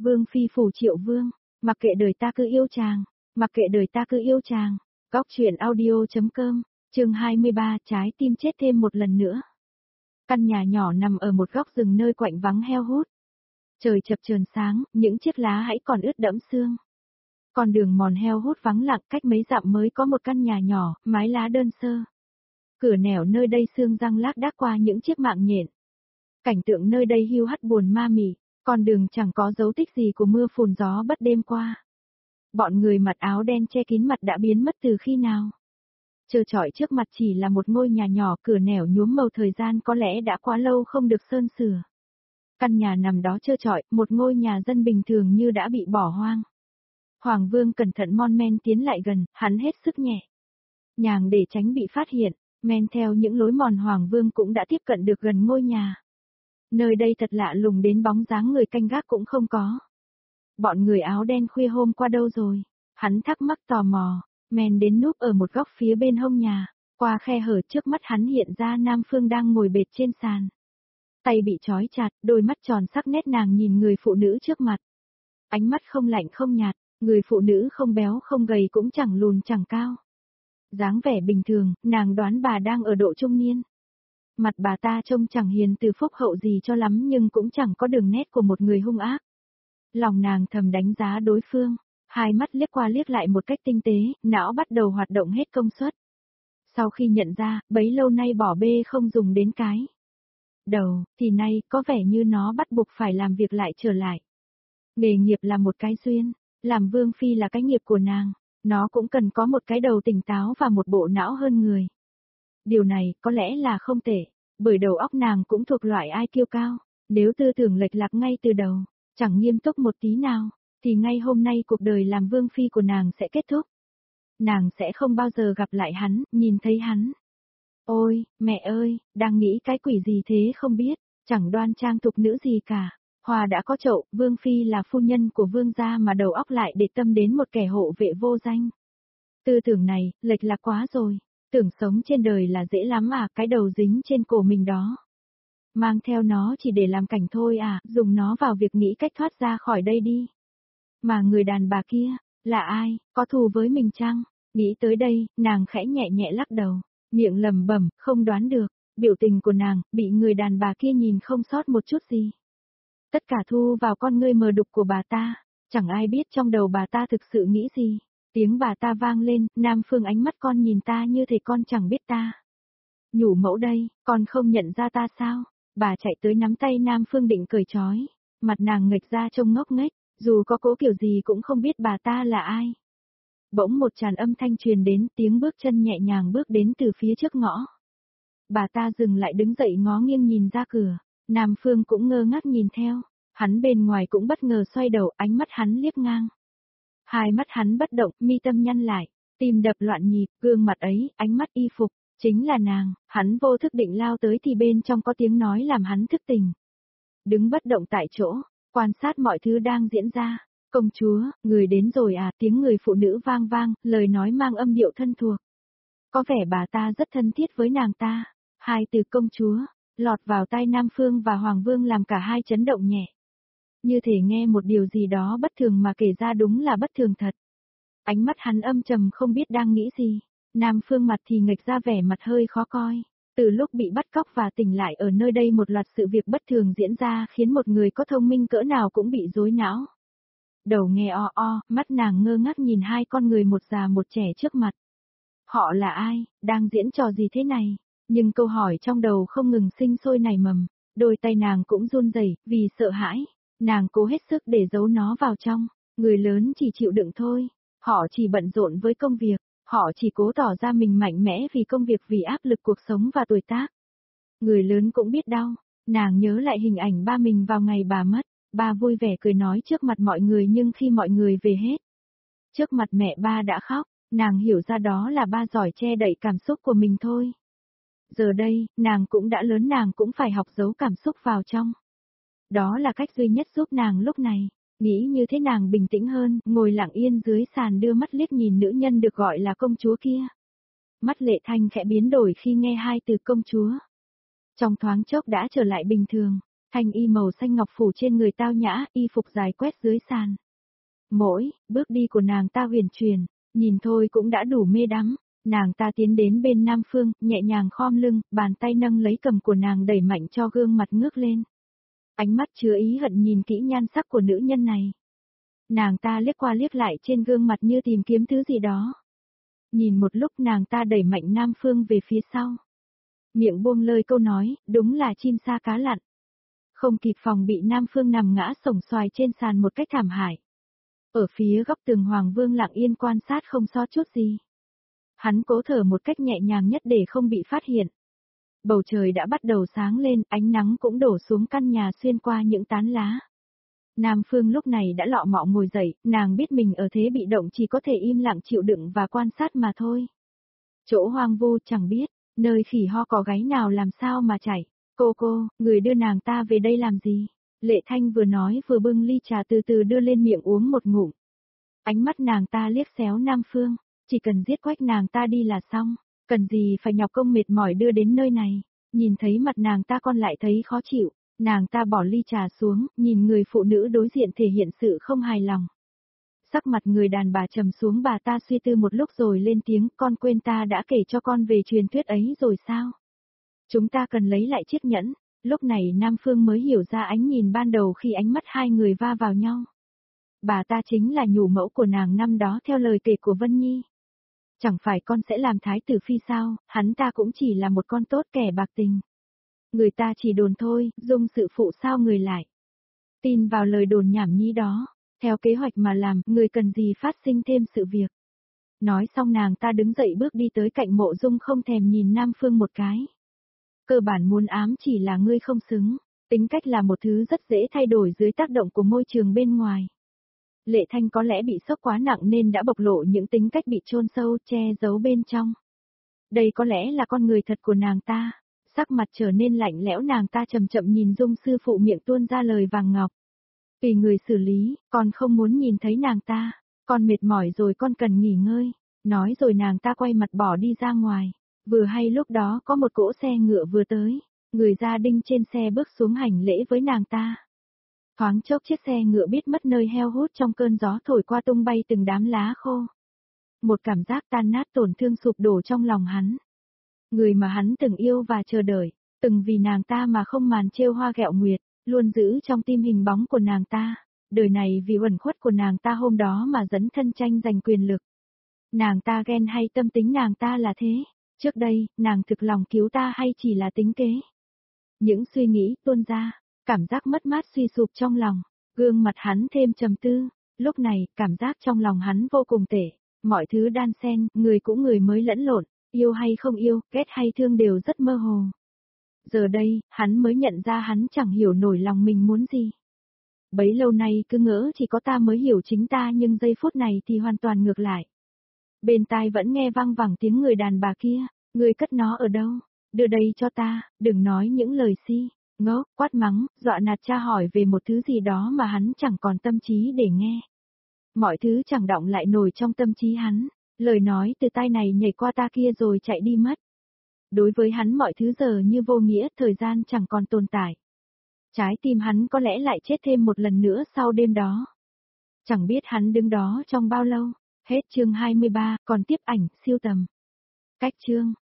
Vương phi phủ Triệu Vương, mặc kệ đời ta cứ yêu chàng, mặc kệ đời ta cứ yêu chàng. Góc truyện audio.com, chương 23, trái tim chết thêm một lần nữa. Căn nhà nhỏ nằm ở một góc rừng nơi quạnh vắng heo hút. Trời chập chờn sáng, những chiếc lá hãy còn ướt đẫm sương. Con đường mòn heo hút vắng lặng, cách mấy dặm mới có một căn nhà nhỏ, mái lá đơn sơ. Cửa nẻo nơi đây sương răng lác đác qua những chiếc mạng nhện. Cảnh tượng nơi đây hiu hắt buồn ma mị, con đường chẳng có dấu tích gì của mưa phùn gió bất đêm qua. Bọn người mặc áo đen che kín mặt đã biến mất từ khi nào? Trơ trọi trước mặt chỉ là một ngôi nhà nhỏ, cửa nẻo nhuốm màu thời gian, có lẽ đã quá lâu không được sơn sửa. Căn nhà nằm đó trơ trọi, một ngôi nhà dân bình thường như đã bị bỏ hoang. Hoàng Vương cẩn thận mon men tiến lại gần, hắn hết sức nhẹ nhàng để tránh bị phát hiện, men theo những lối mòn Hoàng Vương cũng đã tiếp cận được gần ngôi nhà. Nơi đây thật lạ lùng đến bóng dáng người canh gác cũng không có. Bọn người áo đen khuya hôm qua đâu rồi? Hắn thắc mắc tò mò, men đến núp ở một góc phía bên hông nhà, qua khe hở trước mắt hắn hiện ra Nam Phương đang ngồi bệt trên sàn. Tay bị trói chặt, đôi mắt tròn sắc nét nàng nhìn người phụ nữ trước mặt. Ánh mắt không lạnh không nhạt, người phụ nữ không béo không gầy cũng chẳng lùn chẳng cao. Dáng vẻ bình thường, nàng đoán bà đang ở độ trung niên. Mặt bà ta trông chẳng hiền từ phúc hậu gì cho lắm nhưng cũng chẳng có đường nét của một người hung ác. Lòng nàng thầm đánh giá đối phương, hai mắt liếc qua liếc lại một cách tinh tế, não bắt đầu hoạt động hết công suất. Sau khi nhận ra, bấy lâu nay bỏ bê không dùng đến cái đầu, thì nay có vẻ như nó bắt buộc phải làm việc lại trở lại. Nghề nghiệp là một cái duyên, làm vương phi là cái nghiệp của nàng, nó cũng cần có một cái đầu tỉnh táo và một bộ não hơn người. Điều này có lẽ là không tệ, bởi đầu óc nàng cũng thuộc loại ai kiêu cao, nếu tư tưởng lệch lạc ngay từ đầu, chẳng nghiêm túc một tí nào, thì ngay hôm nay cuộc đời làm vương phi của nàng sẽ kết thúc. Nàng sẽ không bao giờ gặp lại hắn, nhìn thấy hắn. Ôi, mẹ ơi, đang nghĩ cái quỷ gì thế không biết, chẳng đoan trang tục nữ gì cả. Hoa đã có chậu, vương phi là phu nhân của vương gia mà đầu óc lại để tâm đến một kẻ hộ vệ vô danh. Tư tưởng này, lệch lạc quá rồi. Tưởng sống trên đời là dễ lắm à, cái đầu dính trên cổ mình đó. Mang theo nó chỉ để làm cảnh thôi à, dùng nó vào việc nghĩ cách thoát ra khỏi đây đi. Mà người đàn bà kia, là ai, có thù với mình chăng? Nghĩ tới đây, nàng khẽ nhẹ nhẹ lắc đầu, miệng lẩm bẩm, không đoán được, biểu tình của nàng, bị người đàn bà kia nhìn không sót một chút gì. Tất cả thu vào con ngươi mờ đục của bà ta, chẳng ai biết trong đầu bà ta thực sự nghĩ gì. Tiếng bà ta vang lên, Nam Phương ánh mắt con nhìn ta như thể con chẳng biết ta. Nhủ mẫu đây, con không nhận ra ta sao? Bà chạy tới nắm tay Nam Phương định cởi trói, mặt nàng nghệch ra trông ngốc nghếch, dù có cố kiểu gì cũng không biết bà ta là ai. Bỗng một tràn âm thanh truyền đến, tiếng bước chân nhẹ nhàng bước đến từ phía trước ngõ. Bà ta dừng lại đứng dậy ngó nghiêng nhìn ra cửa, Nam Phương cũng ngơ ngác nhìn theo, hắn bên ngoài cũng bất ngờ xoay đầu, ánh mắt hắn liếc ngang. Hai mắt hắn bất động, mi tâm nhăn lại, tim đập loạn nhịp, gương mặt ấy, ánh mắt y phục, chính là nàng, hắn vô thức định lao tới thì bên trong có tiếng nói làm hắn thức tỉnh. Đứng bất động tại chỗ, quan sát mọi thứ đang diễn ra, công chúa, người đến rồi à, tiếng người phụ nữ vang vang, lời nói mang âm điệu thân thuộc. Có vẻ bà ta rất thân thiết với nàng ta, hai từ công chúa, lọt vào tai Nam Phương và Hoàng Vương làm cả hai chấn động nhẹ. Như thể nghe một điều gì đó bất thường mà kể ra đúng là bất thường thật. Ánh mắt hắn âm trầm không biết đang nghĩ gì, Nam Phương mặt thì nghệch ra vẻ mặt hơi khó coi. Từ lúc bị bắt cóc và tỉnh lại ở nơi đây một loạt sự việc bất thường diễn ra khiến một người có thông minh cỡ nào cũng bị rối não. Đầu nghe o o, mắt nàng ngơ ngác nhìn hai con người một già một trẻ trước mặt. Họ là ai, đang diễn trò gì thế này? Nhưng câu hỏi trong đầu không ngừng sinh sôi nảy mầm, đôi tay nàng cũng run rẩy vì sợ hãi. Nàng cố hết sức để giấu nó vào trong, người lớn chỉ chịu đựng thôi, họ chỉ bận rộn với công việc, họ chỉ cố tỏ ra mình mạnh mẽ vì công việc vì áp lực cuộc sống và tuổi tác. Người lớn cũng biết đau, nàng nhớ lại hình ảnh ba mình vào ngày bà mất, ba vui vẻ cười nói trước mặt mọi người nhưng khi mọi người về hết, trước mặt mẹ ba đã khóc, nàng hiểu ra đó là ba giỏi che đậy cảm xúc của mình thôi. Giờ đây, nàng cũng đã lớn nàng cũng phải học giấu cảm xúc vào trong. Đó là cách duy nhất giúp nàng lúc này, nghĩ như thế nàng bình tĩnh hơn, ngồi lặng yên dưới sàn đưa mắt liếc nhìn nữ nhân được gọi là công chúa kia. Mắt Lệ Thanh khẽ biến đổi khi nghe hai từ công chúa. Trong thoáng chốc đã trở lại bình thường, Thanh y màu xanh ngọc phủ trên người tao nhã, y phục dài quét dưới sàn. Mỗi bước đi của nàng ta huyền chuyển, nhìn thôi cũng đã đủ mê đắm. Nàng ta tiến đến bên Nam Phương, nhẹ nhàng khom lưng, bàn tay nâng lấy cầm của nàng đẩy mạnh cho gương mặt ngước lên. Ánh mắt chứa ý hận nhìn kỹ nhan sắc của nữ nhân này. Nàng ta liếc qua liếc lại trên gương mặt như tìm kiếm thứ gì đó. Nhìn một lúc nàng ta đẩy mạnh Nam Phương về phía sau. Miệng buông lời câu nói, đúng là chim sa cá lặn. Không kịp phòng bị Nam Phương nằm ngã sổng xoài trên sàn một cách thảm hại. Ở phía góc tường Hoàng Vương lặng yên quan sát không sót chút gì. Hắn cố thở một cách nhẹ nhàng nhất để không bị phát hiện. Bầu trời đã bắt đầu sáng lên, ánh nắng cũng đổ xuống căn nhà xuyên qua những tán lá. Nam Phương lúc này đã lọ mọ ngồi dậy, nàng biết mình ở thế bị động chỉ có thể im lặng chịu đựng và quan sát mà thôi. Chỗ hoang vu chẳng biết, nơi khỉ ho có gáy nào làm sao mà chảy. Cô, người đưa nàng ta về đây làm gì? Lệ Thanh vừa nói vừa bưng ly trà từ từ đưa lên miệng uống một ngụm. Ánh mắt nàng ta liếc xéo Nam Phương, chỉ cần giết quách nàng ta đi là xong, cần gì phải nhọc công mệt mỏi đưa đến nơi này. Nhìn thấy mặt nàng ta con lại thấy khó chịu, nàng ta bỏ ly trà xuống, nhìn người phụ nữ đối diện thể hiện sự không hài lòng. Sắc mặt người đàn bà trầm xuống, bà ta suy tư một lúc rồi lên tiếng, con quên ta đã kể cho con về truyền thuyết ấy rồi sao? Chúng ta cần lấy lại chiếc nhẫn. Lúc này Nam Phương mới hiểu ra ánh nhìn ban đầu khi ánh mắt hai người va vào nhau. Bà ta chính là nhủ mẫu của nàng năm đó theo lời kể của Vân Nhi. Chẳng phải con sẽ làm thái tử phi sao, hắn ta cũng chỉ là một con tốt kẻ bạc tình. Người ta chỉ đồn thôi, dung sự phụ sao người lại. Tin vào lời đồn nhảm nhí đó, theo kế hoạch mà làm, người cần gì phát sinh thêm sự việc. Nói xong nàng ta đứng dậy bước đi tới cạnh Mộ Dung không thèm nhìn Nam Phương một cái. Cơ bản muốn ám chỉ là ngươi không xứng, tính cách là một thứ rất dễ thay đổi dưới tác động của môi trường bên ngoài. Lệ Thanh có lẽ bị sốc quá nặng nên đã bộc lộ những tính cách bị chôn sâu, che giấu bên trong. Đây có lẽ là con người thật của nàng ta. Sắc mặt trở nên lạnh lẽo, nàng ta chậm chậm nhìn Dung sư phụ, miệng tuôn ra lời vàng ngọc. Tùy người xử lý, con không muốn nhìn thấy nàng ta, con mệt mỏi rồi, con cần nghỉ ngơi. Nói rồi nàng ta quay mặt bỏ đi ra ngoài. Vừa hay lúc đó có một cỗ xe ngựa vừa tới, người gia đình trên xe bước xuống hành lễ với nàng ta. Thoáng chốc chiếc xe ngựa biết mất nơi heo hút trong cơn gió thổi qua, tung bay từng đám lá khô. Một cảm giác tan nát tổn thương sụp đổ trong lòng hắn. Người mà hắn từng yêu và chờ đợi, từng vì nàng ta mà không màn trêu hoa ghẹo nguyệt, luôn giữ trong tim hình bóng của nàng ta. Đời này vì uẩn khuất của nàng ta hôm đó mà dấn thân tranh giành quyền lực. Nàng ta ghen hay tâm tính nàng ta là thế? Trước đây, nàng thực lòng cứu ta hay chỉ là tính kế? Những suy nghĩ tuôn ra, cảm giác mất mát suy sụp trong lòng, gương mặt hắn thêm trầm tư. Lúc này, cảm giác trong lòng hắn vô cùng tệ, mọi thứ đan xen, người cũng người mới lẫn lộn, yêu hay không yêu, ghét hay thương đều rất mơ hồ. Giờ đây, hắn mới nhận ra hắn chẳng hiểu nổi lòng mình muốn gì. Bấy lâu nay cứ ngỡ chỉ có ta mới hiểu chính ta, nhưng giây phút này thì hoàn toàn ngược lại. Bên tai vẫn nghe vang vẳng tiếng người đàn bà kia, người cất nó ở đâu? Đưa đây cho ta, đừng nói những lời si, ngốc, quát mắng, dọa nạt tra hỏi về một thứ gì đó mà hắn chẳng còn tâm trí để nghe. Mọi thứ chẳng đọng lại nổi trong tâm trí hắn, lời nói từ tai này nhảy qua ta kia rồi chạy đi mất. Đối với hắn mọi thứ giờ như vô nghĩa, thời gian chẳng còn tồn tại. Trái tim hắn có lẽ lại chết thêm một lần nữa sau đêm đó. Chẳng biết hắn đứng đó trong bao lâu. Hết chương 23, còn tiếp ảnh, siêu tầm. Cách chương.